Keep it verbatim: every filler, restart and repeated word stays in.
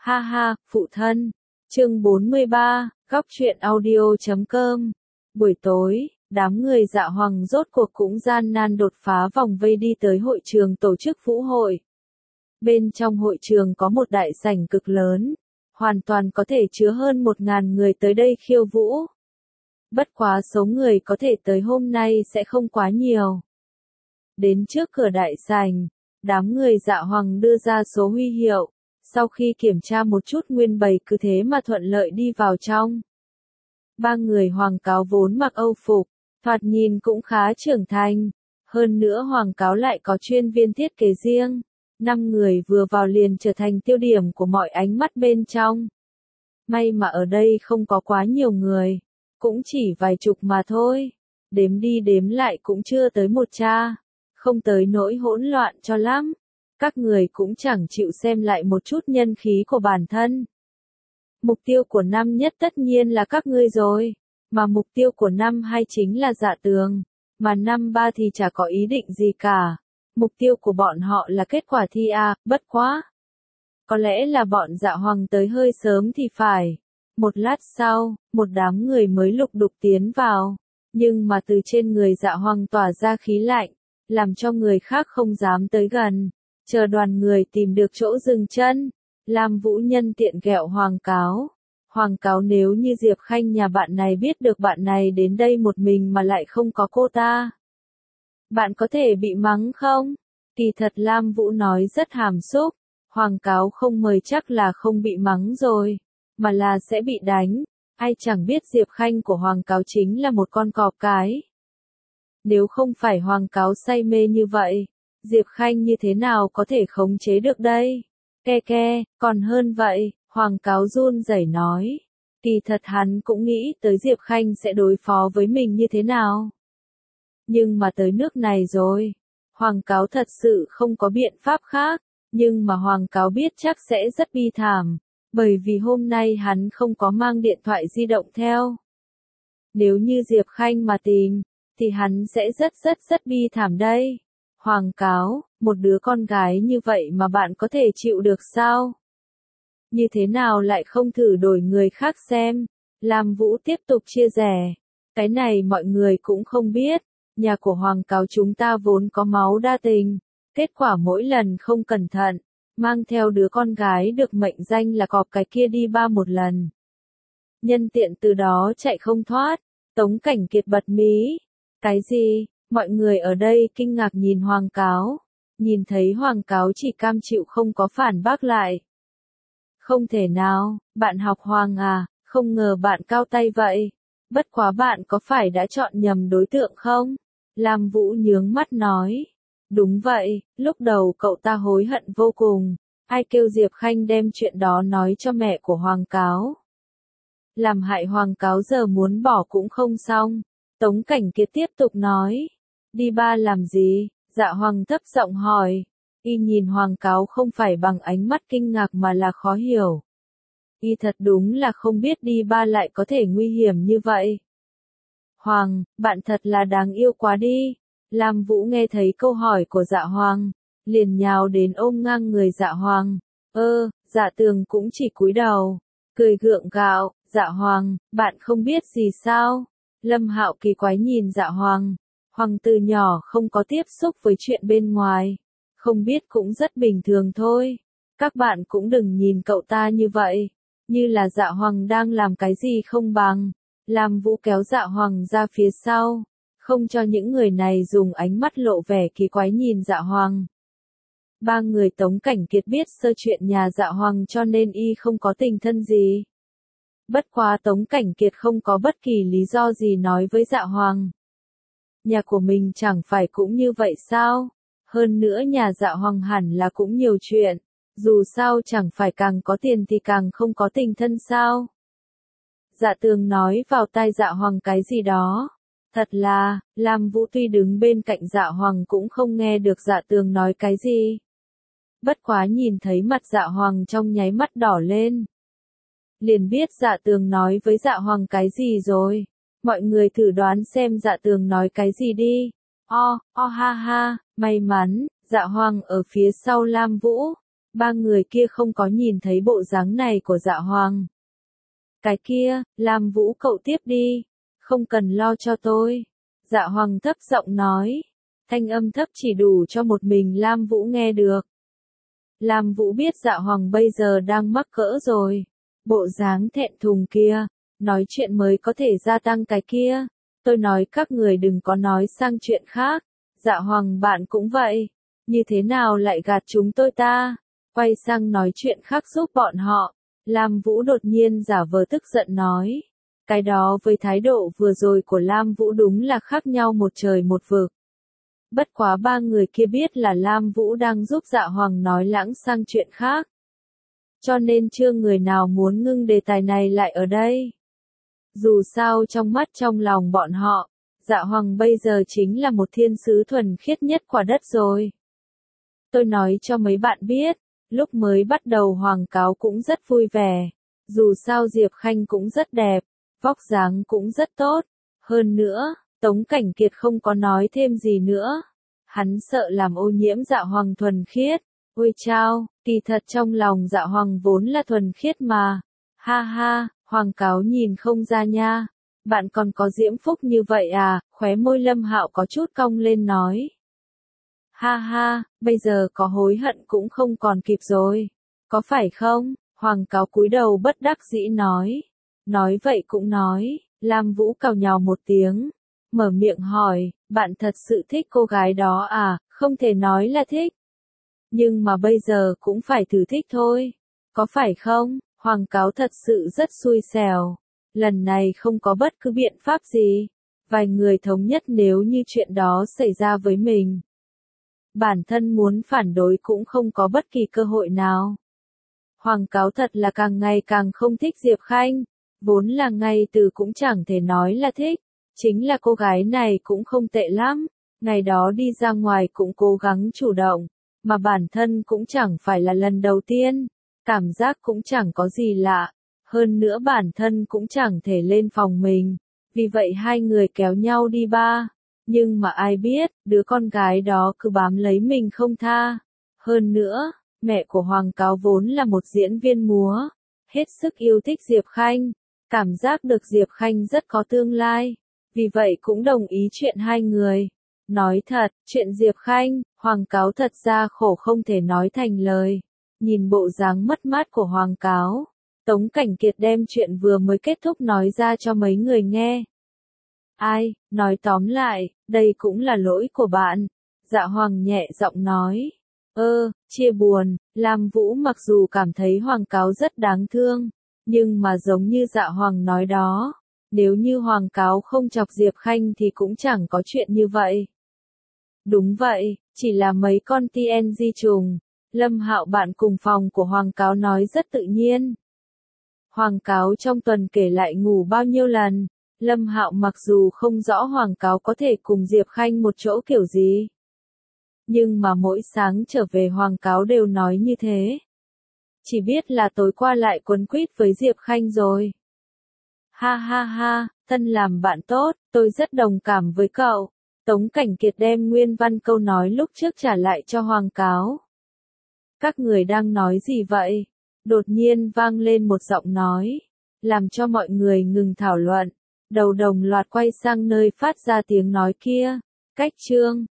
Ha ha, phụ thân. Chương bốn mươi ba, góc truyện audio chấm com. Buổi tối, đám người Dạ Hoằng rốt cuộc cũng gian nan đột phá vòng vây đi tới hội trường tổ chức vũ hội. Bên trong hội trường có một đại sảnh cực lớn, hoàn toàn có thể chứa hơn một ngàn người tới đây khiêu vũ. Bất quá số người có thể tới hôm nay sẽ không quá nhiều. Đến trước cửa đại sảnh, đám người Dạ Hoằng đưa ra số huy hiệu, sau khi kiểm tra một chút nguyên bày cứ thế mà thuận lợi đi vào trong. Ba người Hoàng Cáo vốn mặc Âu phục, thoạt nhìn cũng khá trưởng thành, hơn nữa Hoàng Cáo lại có chuyên viên thiết kế riêng. Năm người vừa vào liền trở thành tiêu điểm của mọi ánh mắt bên trong. May mà ở đây không có quá nhiều người, cũng chỉ vài chục mà thôi. Đếm đi đếm lại cũng chưa tới một cha, không tới nỗi hỗn loạn cho lắm. Các người cũng chẳng chịu xem lại một chút nhân khí của bản thân. Mục tiêu của năm nhất tất nhiên là các ngươi rồi, mà mục tiêu của năm hai chính là Dạ Tường, mà năm ba thì chả có ý định gì cả. Mục tiêu của bọn họ là kết quả thi A, bất quá. Có lẽ là bọn Dạ Hoằng tới hơi sớm thì phải. Một lát sau, một đám người mới lục đục tiến vào, nhưng mà từ trên người Dạ Hoằng tỏa ra khí lạnh, làm cho người khác không dám tới gần. Chờ đoàn người tìm được chỗ dừng chân, Lam Vũ nhân tiện ghẹo Hoàng Cáo. Hoàng Cáo, nếu như Diệp Khanh nhà bạn này biết được bạn này đến đây một mình mà lại không có cô ta, bạn có thể bị mắng không? Kỳ thật Lam Vũ nói rất hàm xúc, Hoàng Cáo không mời chắc là không bị mắng rồi, mà là sẽ bị đánh. Ai chẳng biết Diệp Khanh của Hoàng Cáo chính là một con cọp cái. Nếu không phải Hoàng Cáo say mê như vậy, Diệp Khanh như thế nào có thể khống chế được đây? Ke ke, còn hơn vậy, Hoàng Cáo run rẩy nói. Kỳ thật hắn cũng nghĩ tới Diệp Khanh sẽ đối phó với mình như thế nào. Nhưng mà tới nước này rồi, Hoàng Cáo thật sự không có biện pháp khác, nhưng mà Hoàng Cáo biết chắc sẽ rất bi thảm, bởi vì hôm nay hắn không có mang điện thoại di động theo. Nếu như Diệp Khanh mà tìm, thì hắn sẽ rất rất rất bi thảm đây. Hoàng Cáo, một đứa con gái như vậy mà bạn có thể chịu được sao? Như thế nào lại không thử đổi người khác xem? Lam Vũ tiếp tục chia sẻ. Cái này mọi người cũng không biết. Nhà của Hoàng Cáo chúng ta vốn có máu đa tình. Kết quả mỗi lần không cẩn thận, mang theo đứa con gái được mệnh danh là cọp cái kia đi ba một lần. Nhân tiện từ đó chạy không thoát. Tống Cảnh Kiệt bật mí. Cái gì? Mọi người ở đây kinh ngạc nhìn Hoàng Cáo. Nhìn thấy Hoàng Cáo chỉ cam chịu không có phản bác lại. Không thể nào, bạn học Hoàng à, không ngờ bạn cao tay vậy. Bất quá bạn có phải đã chọn nhầm đối tượng không? Lam Vũ nhướng mắt nói. Đúng vậy, lúc đầu cậu ta hối hận vô cùng. Ai kêu Diệp Khanh đem chuyện đó nói cho mẹ của Hoàng Cáo. Làm hại Hoàng Cáo giờ muốn bỏ cũng không xong. Tống Cảnh Kiệt tiếp tục nói. Đi ba làm gì? Dạ Hoằng thấp giọng hỏi. Y nhìn Hoàng Cáo không phải bằng ánh mắt kinh ngạc mà là khó hiểu. Y thật đúng là không biết đi ba lại có thể nguy hiểm như vậy. Hoàng, bạn thật là đáng yêu quá đi. Lam Vũ nghe thấy câu hỏi của Dạ Hoằng, liền nhào đến ôm ngang người Dạ Hoằng. Ơ, Dạ Tường cũng chỉ cúi đầu, cười gượng gạo. Dạ Hoằng, bạn không biết gì sao? Lâm Hạo kỳ quái nhìn Dạ Hoằng. Hoằng từ nhỏ không có tiếp xúc với chuyện bên ngoài, không biết cũng rất bình thường thôi. Các bạn cũng đừng nhìn cậu ta như vậy, như là Dạ Hoằng đang làm cái gì không bằng. Lam Vũ kéo Dạ Hoằng ra phía sau, không cho những người này dùng ánh mắt lộ vẻ kỳ quái nhìn Dạ Hoằng. Ba người Tống Cảnh Kiệt biết sơ chuyện nhà Dạ Hoằng cho nên y không có tình thân gì. Bất quá Tống Cảnh Kiệt không có bất kỳ lý do gì nói với Dạ Hoằng. Nhà của mình chẳng phải cũng như vậy sao? Hơn nữa nhà Dạ Hoằng hẳn là cũng nhiều chuyện. Dù sao chẳng phải càng có tiền thì càng không có tình thân sao? Dạ Tường nói vào tai Dạ Hoằng cái gì đó. Thật là, Lam Vũ tuy đứng bên cạnh Dạ Hoằng cũng không nghe được Dạ Tường nói cái gì. Bất quá nhìn thấy mặt Dạ Hoằng trong nháy mắt đỏ lên. Liền biết Dạ Tường nói với Dạ Hoằng cái gì rồi. Mọi người thử đoán xem Dạ Tường nói cái gì đi. O, o ha ha, may mắn, Dạ Hoằng ở phía sau Lam Vũ. Ba người kia không có nhìn thấy bộ dáng này của Dạ Hoàng. Cái kia, Lam Vũ cậu tiếp đi, không cần lo cho tôi. Dạ Hoàng thấp giọng nói, thanh âm thấp chỉ đủ cho một mình Lam Vũ nghe được. Lam Vũ biết Dạ Hoàng bây giờ đang mắc cỡ rồi, bộ dáng thẹn thùng kia, nói chuyện mới có thể gia tăng cái kia. Tôi nói các người đừng có nói sang chuyện khác. Dạ Hoàng bạn cũng vậy, như thế nào lại gạt chúng tôi ta? Quay sang nói chuyện khác giúp bọn họ. Lam Vũ đột nhiên giả vờ tức giận nói. Cái đó với thái độ vừa rồi của Lam Vũ đúng là khác nhau một trời một vực. Bất quá ba người kia biết là Lam Vũ đang giúp Dạ Hoàng nói lãng sang chuyện khác. Cho nên chưa người nào muốn ngưng đề tài này lại ở đây. Dù sao trong mắt trong lòng bọn họ, Dạ Hoàng bây giờ chính là một thiên sứ thuần khiết nhất quả đất rồi. Tôi nói cho mấy bạn biết, lúc mới bắt đầu Hoàng Cáo cũng rất vui vẻ. Dù sao Diệp Khanh cũng rất đẹp, vóc dáng cũng rất tốt. Hơn nữa, Tống Cảnh Kiệt không có nói thêm gì nữa. Hắn sợ làm ô nhiễm Dạ Hoàng thuần khiết. Ôi chao, kỳ thật trong lòng Dạ Hoàng vốn là thuần khiết mà. Ha ha, Hoàng Cáo nhìn không ra nha. Bạn còn có diễm phúc như vậy à? Khóe môi Lâm Hạo có chút cong lên nói. Ha ha, bây giờ có hối hận cũng không còn kịp rồi. Có phải không? Hoàng Cáo cúi đầu bất đắc dĩ nói. Nói vậy cũng nói. Lam Vũ cào nhào một tiếng. Mở miệng hỏi, bạn thật sự thích cô gái đó à? Không thể nói là thích. Nhưng mà bây giờ cũng phải thử thích thôi. Có phải không? Hoàng Cáo thật sự rất xui xẻo. Lần này không có bất cứ biện pháp gì. Vài người thống nhất nếu như chuyện đó xảy ra với mình. Bản thân muốn phản đối cũng không có bất kỳ cơ hội nào. Hoàng Cáo thật là càng ngày càng không thích Diệp Khanh. Vốn là ngay từ cũng chẳng thể nói là thích. Chính là cô gái này cũng không tệ lắm. Ngày đó đi ra ngoài cũng cố gắng chủ động. Mà bản thân cũng chẳng phải là lần đầu tiên. Cảm giác cũng chẳng có gì lạ. Hơn nữa bản thân cũng chẳng thể lên phòng mình. Vì vậy hai người kéo nhau đi ba. Nhưng mà ai biết, đứa con gái đó cứ bám lấy mình không tha. Hơn nữa, mẹ của Hoàng Cáo vốn là một diễn viên múa. Hết sức yêu thích Diệp Khanh. Cảm giác được Diệp Khanh rất có tương lai. Vì vậy cũng đồng ý chuyện hai người. Nói thật, chuyện Diệp Khanh, Hoàng Cáo thật ra khổ không thể nói thành lời. Nhìn bộ dáng mất mát của Hoàng Cáo, Tống Cảnh Kiệt đem chuyện vừa mới kết thúc nói ra cho mấy người nghe. Ai, nói tóm lại, đây cũng là lỗi của bạn. Dạ Hoàng nhẹ giọng nói. Ơ, chia buồn, Lam Vũ mặc dù cảm thấy Hoàng Cáo rất đáng thương, nhưng mà giống như Dạ Hoàng nói đó, nếu như Hoàng Cáo không chọc Diệp Khanh thì cũng chẳng có chuyện như vậy. Đúng vậy, chỉ là mấy con tê en giê trùng. Lâm Hạo bạn cùng phòng của Hoàng Cáo nói rất tự nhiên. Hoàng Cáo trong tuần kể lại ngủ bao nhiêu lần. Lâm Hạo mặc dù không rõ Hoàng Cáo có thể cùng Diệp Khanh một chỗ kiểu gì. Nhưng mà mỗi sáng trở về Hoàng Cáo đều nói như thế. Chỉ biết là tối qua lại quấn quýt với Diệp Khanh rồi. Ha ha ha, thân làm bạn tốt, tôi rất đồng cảm với cậu. Tống Cảnh Kiệt đem nguyên văn câu nói lúc trước trả lại cho Hoàng Cáo. Các người đang nói gì vậy? Đột nhiên vang lên một giọng nói, làm cho mọi người ngừng thảo luận. Đầu đồng loạt quay sang nơi phát ra tiếng nói kia. Cách chương